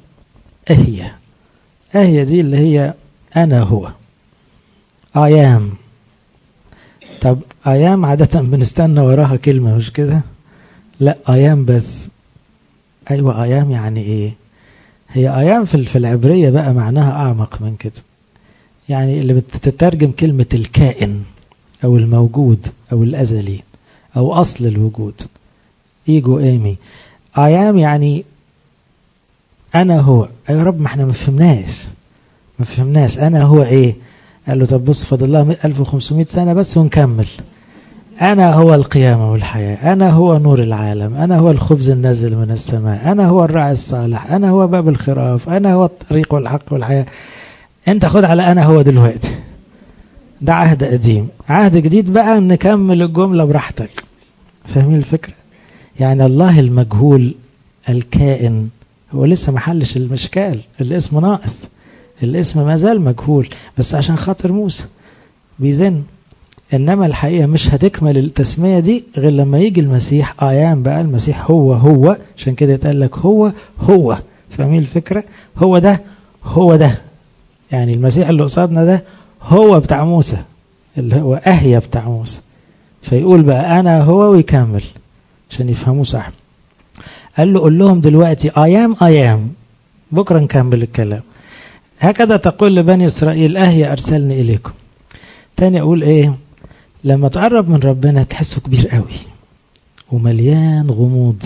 [SPEAKER 1] أهي دي اللي هي أنا هو أيام. طب أيام عادة بنستنى وراها كلمة مش كده؟ لا أيام بس. أيوة أيام يعني إيه؟ هي أيام في العبرية بقى معناها أعمق من كده، يعني اللي بتترجم كلمة الكائن. أو الموجود أو الأزلي أو أصل الوجود. إيجو إيمي أيام يعني أنا هو. يا رب ما احنا ما فهمناش أنا هو إيه. قال له طب بص فضل الله 1500 سنة بس ونكمل. أنا هو القيامة والحياة، أنا هو نور العالم، أنا هو الخبز النازل من السماء، أنا هو الراعي الصالح، أنا هو باب الخراف، أنا هو الطريق والحق والحياة. أنت خد على أنا هو دلوقتي. ده عهد قديم. عهد جديد بقى نكمل الجملة براحتك. فاهمين الفكرة؟ يعني الله المجهول الكائن هو لسه محلش المشكال، الاسم ناقص، الاسم ما زال مجهول بس عشان خاطر موسى بيزن. إنما الحقيقة مش هتكمل التسمية دي غير لما يجي المسيح. آيام بقى المسيح هو عشان كده يتقال لك هو. فاهمين الفكرة؟ هو ده يعني المسيح اللي قصادنا ده هو بتاع موسى، اللي هو أهيا بتاع موسى. فيقول بقى أنا هو ويكمل عشان يفهموا صح. قال له قول لهم دلوقتي أيام بكرة نكمل الكلام. هكذا تقول لبني إسرائيل أهيا أرسلني إليكم. تاني أقول إيه؟ لما تقرب من ربنا تحسه كبير قوي ومليان غموض،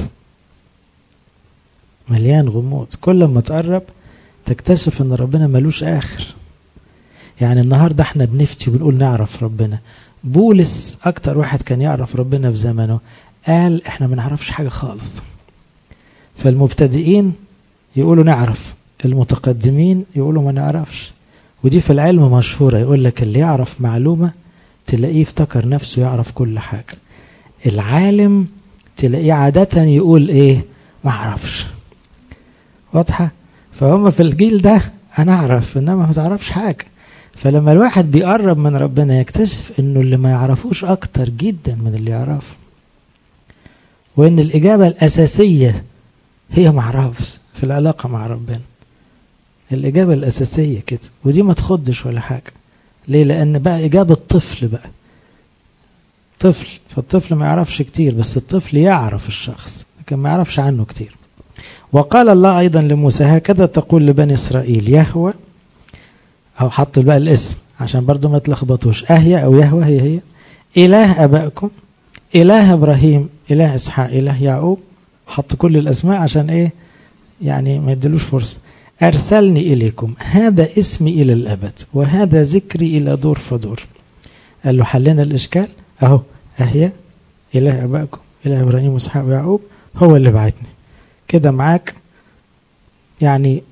[SPEAKER 1] مليان غموض. كل ما تقرب تكتشف ان ربنا ملوش آخر. يعني النهاردة احنا بنفتي وبنقول نعرف ربنا. بولس اكتر واحد كان يعرف ربنا في زمنه قال احنا ما نعرفش حاجة خالص. فالمبتدئين يقولوا نعرف، المتقدمين يقولوا ما نعرفش. ودي في العلم مشهورة، يقول لك اللي يعرف معلومة تلاقيه افتكر نفسه يعرف كل حاجة. العالم تلاقيه عادة يقول ايه ما اعرفش. واضحة؟ فهم في الجيل ده انا اعرف انما ما تعرفش حاجة. فلما الواحد بيقرب من ربنا يكتشف انه اللي ما يعرفوش اكتر جدا من اللي يعرفه، وان الاجابة الاساسية هي ما اعرفش في العلاقة مع ربنا. الاجابة الاساسية كده، ودي ما تخدش ولا حاجة. ليه؟ لأن بقى إجابة طفل بقى طفل، فالطفل ما يعرفش كتير بس الطفل يعرف الشخص لكن ما يعرفش عنه كتير. وقال الله أيضا لموسى هكذا تقول لبني إسرائيل يهوى، أو حط بقى الاسم عشان برضو ما تلخبطوش، أهيا أو يهوى هي إله أبائكم، إله إبراهيم، إله إسحاق، إله يعقوب. حط كل الأسماء عشان إيه يعني ما يدلوش فرصة. أرسلني إليكم، هذا اسمي إلى الأبد وهذا ذكري إلى دور فدور. قال له حلنا الإشكال أهو، أهيا إله أبائكم إله إبراهيم وإسحاق ويعقوب هو اللي بعتني. كده معاك يعني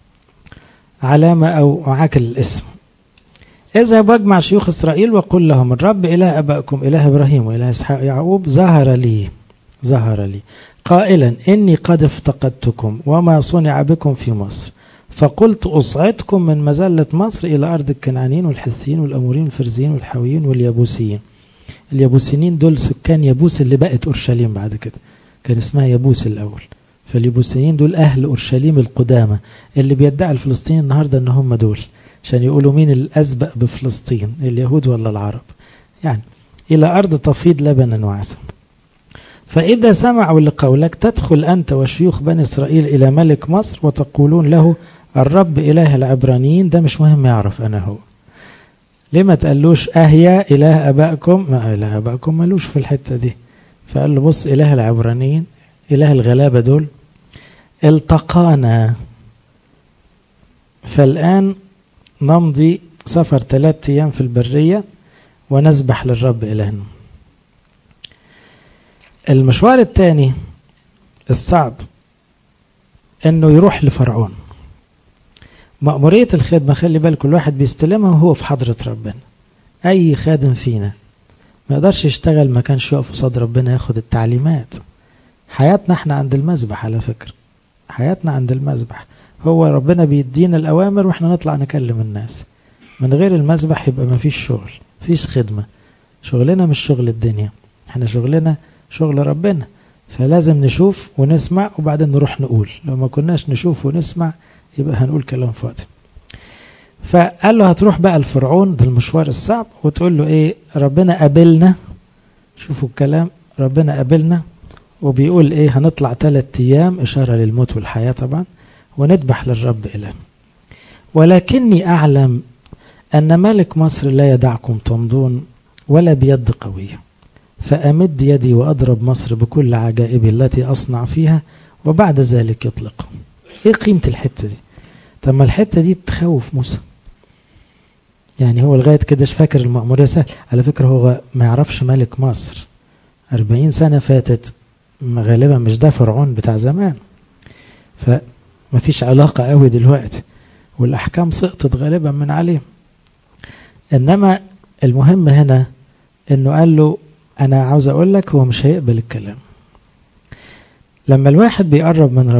[SPEAKER 1] علامة أو معاك الاسم. إذا بجمع شيوخ إسرائيل وقل لهم الرب إله أبائكم إله إبراهيم وإله إسحاق ويعقوب ظهر لي قائلا إني قد افتقدتكم وما صنع بكم في مصر، فقلت أصعدكم من مزلة مصر إلى أرض الكنعانيين والحثيين والأموريين والفرزيين والحويين واليابوسيين. اليابوسيين دول سكان يابوس اللي بقت أورشليم بعد كده، كان اسمها يابوس الأول. فاليابوسيين دول أهل أورشليم القدامى اللي بيدعي الفلسطينيين النهاردة أن هم دول، عشان يقولوا مين الأسبق بفلسطين، اليهود ولا العرب. يعني إلى أرض تفيض لبنا وعسل. فإذا سمعوا لقولك تدخل أنت وشيوخ بني إسرائيل إلى ملك مصر وتقولون له الرب إله العبرانيين. ده مش مهم يعرف أنا هو. ليه ما تقلوش أهيا إله أبائكم؟ ما إله أبائكم ملوش في الحتة دي. فقال له بص إله العبرانيين إله الغلابة دول التقانا، فالآن نمضي سفر 3 أيام في البرية ونسبح للرب إلهنا. المشوار الثاني الصعب انه يروح لفرعون. مأمورية الخدمة خلي بالك كل واحد بيستلمها وهو في حضرة ربنا. اي خادم فينا ما يقدرش يشتغل ما كانش يقف قصاد ربنا ياخد التعليمات. حياتنا احنا عند المذبح، على فكرة حياتنا عند المذبح. هو ربنا بيدينا الأوامر واحنا نطلع نكلم الناس. من غير المذبح يبقى ما فيش شغل، فيش خدمة. شغلنا مش شغل الدنيا، احنا شغلنا شغل ربنا. فلازم نشوف ونسمع وبعدين نروح نقول. لو ما كناش نشوف ونسمع يبقى هنقول كلام فاضي. فقال له هتروح بقى الفرعون، ده المشوار الصعب، وتقول له ايه ربنا قابلنا. شوفوا الكلام، ربنا قابلنا وبيقول ايه هنطلع 3 أيام إشارة للموت والحياة طبعا، ونذبح للرب إله. ولكني أعلم أن ملك مصر لا يدعكم تمضون ولا بيد قوية، فأمد يدي وأضرب مصر بكل عجائبي التي أصنع فيها وبعد ذلك يطلق. إيه قيمة الحتة دي؟ طب ما الحتة دي تخوف موسى. يعني هو لغاية كده فاكر المأمورية سهل. على فكرة هو ما يعرفش ملك مصر 40 سنة فاتت، غالبا مش ده فرعون بتاع زمان، فما فيش علاقة قوي دلوقتي، والأحكام سقطت غالبا من عليه. إنما المهم هنا إنه قال له أنا عاوز أقول لك هو مش هيقبل الكلام. لما الواحد بيقرب من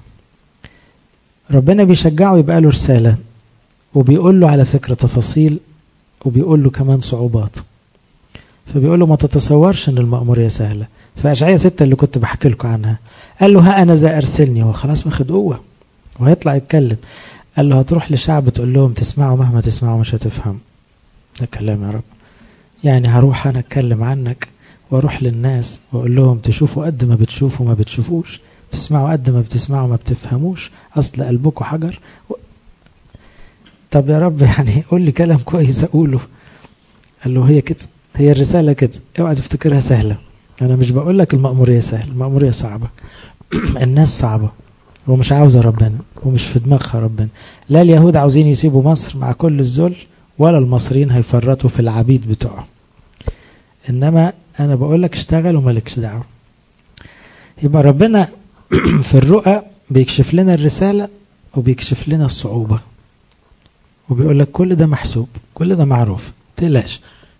[SPEAKER 1] ربنا بيشجعه يبقى له رسالة، وبيقول له على فكرة تفاصيل، وبيقول له كمان صعوبات. فبيقول له ما تتصورش ان المأمورية سهلة. فأشعياء 6 اللي كنت بحكي لكم عنها قال له ها أنا ذا أرسلني. هو خلاص واخد قوة وهيطلع يتكلم. قال له هتروح لشعب تقول لهم تسمعوا مهما تسمعوا مش هتفهم. ده كلام يا رب. يعني هروح أنا أتكلم عنك واروح للناس واقول لهم تشوفوا قد ما بتشوفوا ما بتشوفوش، تسمعوا قد ما بتسمعوا ما بتفهموش، أصل قلبكم حجر. طب يا رب يعني قول لي كلام كويس أقوله. قال له هي كده، هي الرسالة كده، اوعى تفتكرها سهلة. أنا مش بقول لك المأمورية سهلة، المأمورية صعبة. الناس صعبة ومش عاوزة ربنا ومش في دماغها ربنا. لا اليهود عاوزين يسيبوا مصر مع كل الذل، ولا المصريين هيفرطوا في العبيد بتوعه. إنما أنا بقول لك اشتغل ومالكش دعوة. يبقى ربنا في الرؤى بيكشف لنا الرسالة وبيكشف لنا الصعوبة، وبيقول لك كل ده محسوب، كل ده معروف، تقلقش.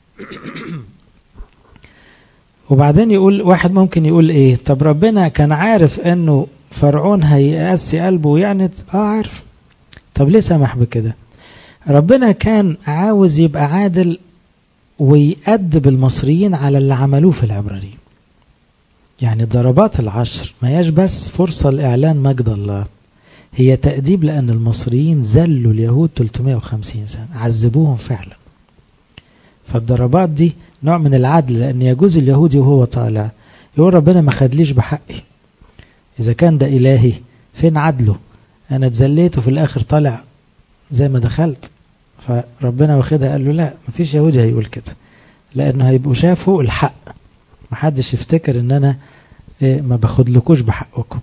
[SPEAKER 1] وبعدين يقول واحد ممكن يقول ايه، طب ربنا كان عارف انه فرعون هيقاسي قلبه ويعنت. عارف. طب ليه سمح بكده؟ ربنا كان عاوز يبقى عادل ويأدب المصريين على اللي عملوه في العبرانيين. يعني ضربات العشر ما هياش بس فرصة لإعلان مجد الله، هي تأديب لأن المصريين ذلوا اليهود 350 سنة، عذبوهم فعلا. فالضربات دي نوع من العدل، لأن يجوز اليهودي وهو طالع يقول ربنا ما خدليش بحقي. إذا كان ده إلهي فين عدله؟ أنا اتذليت وفي الآخر طالع زي ما دخلت. فربنا واخدها قال له لا، مفيش يهودي هيقول كده، لأنه هيبقوا شافوا الحق. محدش يفتكر إن أنا ما باخدلكوش بحقكم.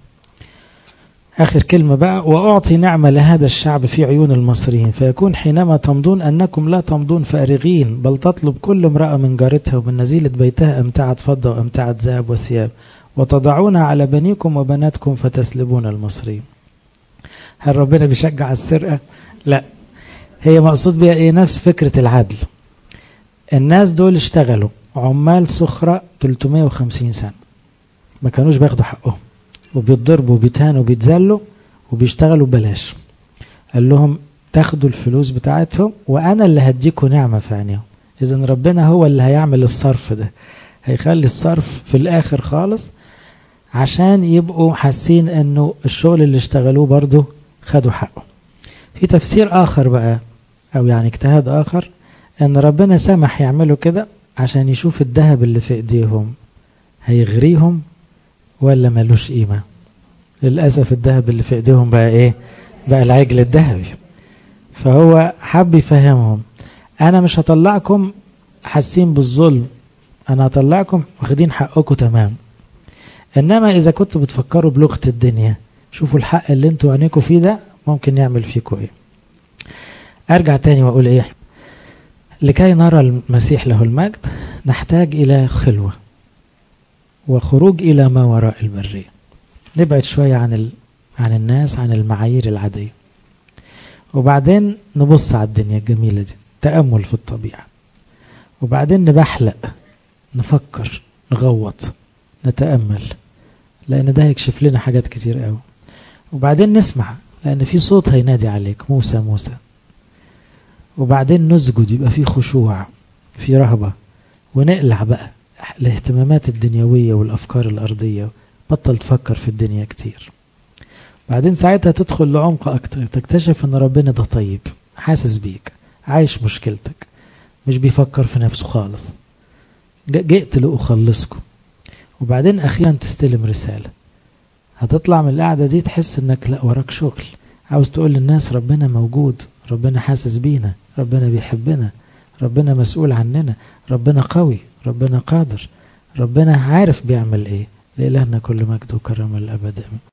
[SPEAKER 1] آخر كلمة بقى، وأعطي نعمة لهذا الشعب في عيون المصريين، فيكون حينما تمضون أنكم لا تمضون فارغين، بل تطلب كل امرأة من جارتها ومن نزيلة بيتها أمتعة فضة وأمتعة ذهب وثياب، وتضعونها على بنيكم وبناتكم فتسلبون المصريين. هل ربنا بيشجع السرقة؟ لا. هي مقصود بها إيه؟ نفس فكرة العدل. الناس دول اشتغلوا عمال سخرة 350 سنة، ما كانوش بياخدوا حقهم، وبيتضربوا وبيتهانوا وبيتذلوا وبيشتغلوا ببلاش. قال لهم تاخدوا الفلوس بتاعتهم وأنا اللي هديكوا نعمة في عينيهم. إذن ربنا هو اللي هيعمل الصرف ده، هيخلي الصرف في الآخر خالص عشان يبقوا حاسين أنه الشغل اللي اشتغلوه برضو خدوا حقه. في تفسير آخر بقى، أو يعني اجتهاد آخر، أن ربنا سمح يعملوا كده عشان يشوف الذهب اللي في إيديهم هيغريهم ولا ملوش قيمة. للأسف الذهب اللي في إيديهم بقى إيه؟ بقى العجل الذهبي. فهو حب يفهمهم أنا مش هطلعكم حاسين بالظلم، أنا هطلعكم واخدين حقكم تمام. إنما إذا كنتوا بتفكروا بلغة الدنيا، شوفوا الحق اللي انتوا عينيكوا فيه ده ممكن يعمل فيكوا إيه. أرجع تاني وأقول إيه، لكي نرى المسيح له المجد نحتاج إلى خلوة وخروج إلى ما وراء البرية. نبعد شوية عن الناس، عن المعايير العادية، وبعدين نبص على الدنيا الجميلة دي، تأمل في الطبيعة، وبعدين نبحلق، نفكر، نغوط، نتأمل، لأن ده هيكشف لنا حاجات كتير قوي. وبعدين نسمع، لأن في صوت هينادي عليك موسى موسى. وبعدين نسجد، يبقى في خشوع، في رهبة، ونقلع بقى الاهتمامات الدنيوية والأفكار الأرضية، بطل تفكر في الدنيا كتير. بعدين ساعتها تدخل لعمق أكتر، تكتشف أن ربنا ده طيب، حاسس بيك، عايش مشكلتك، مش بيفكر في نفسه خالص، جئت لأخلصكم. وبعدين أخيرا تستلم رسالة، هتطلع من القعدة دي تحس أنك لا وراك شغل، عاوز تقول للناس ربنا موجود، ربنا حاسس بينا، ربنا بيحبنا، ربنا مسؤول عننا، ربنا قوي، ربنا قادر، ربنا عارف بيعمل ايه. لإلهنا كل مجد وكرم الأبد.